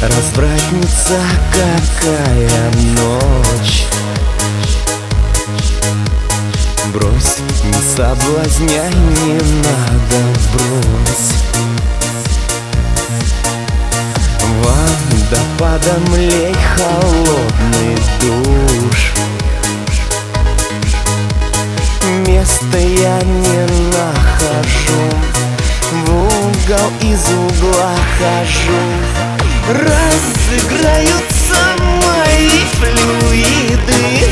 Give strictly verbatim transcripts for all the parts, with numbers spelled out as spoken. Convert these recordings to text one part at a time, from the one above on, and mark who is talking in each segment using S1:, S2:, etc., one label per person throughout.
S1: Развратница, какая ночь. Брось, не соблазняй, не надо, брось. Водопадом лей холодный душ. Места я не нахожу, в угол из угла хожу. Разыграются мои флюиды,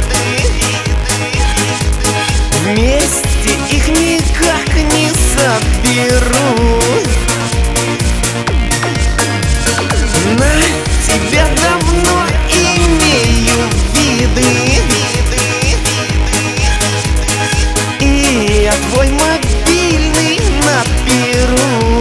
S1: вместе их никак не соберу. На тебя давно имею виды, и я твой мобильный наберу.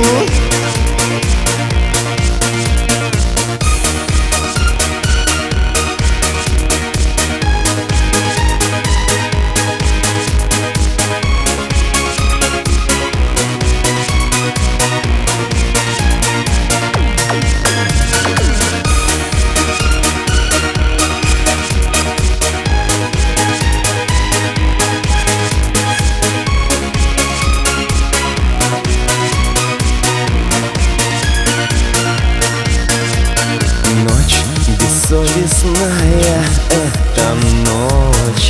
S1: Бессовестная эта ночь.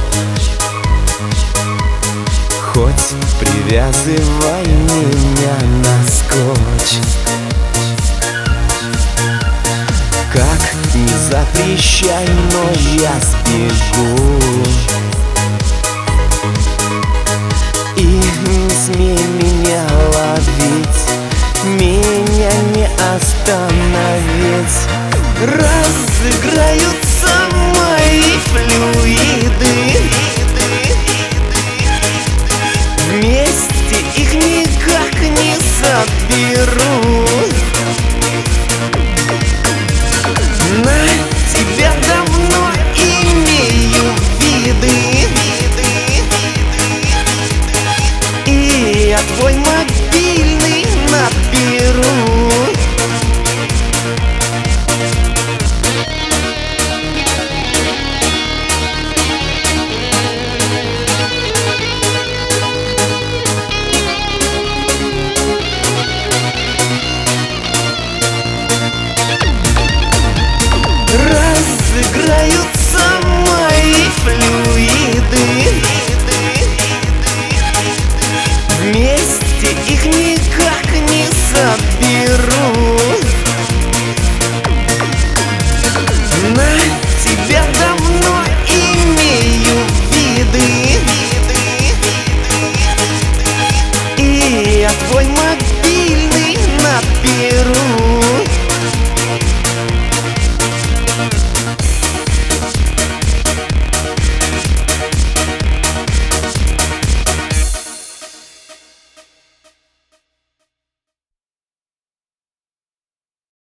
S1: Хоть привязывай меня на скотч, как не запрещай, но я сбегу. И не смей меня ловить, меня не остановить. Разыграются мои флюиды, вместе их никак не соберу. На тебя давно имею виды, и я твой мобильный наберу. Разыграются мои флюиды, вместе их никак не соберу.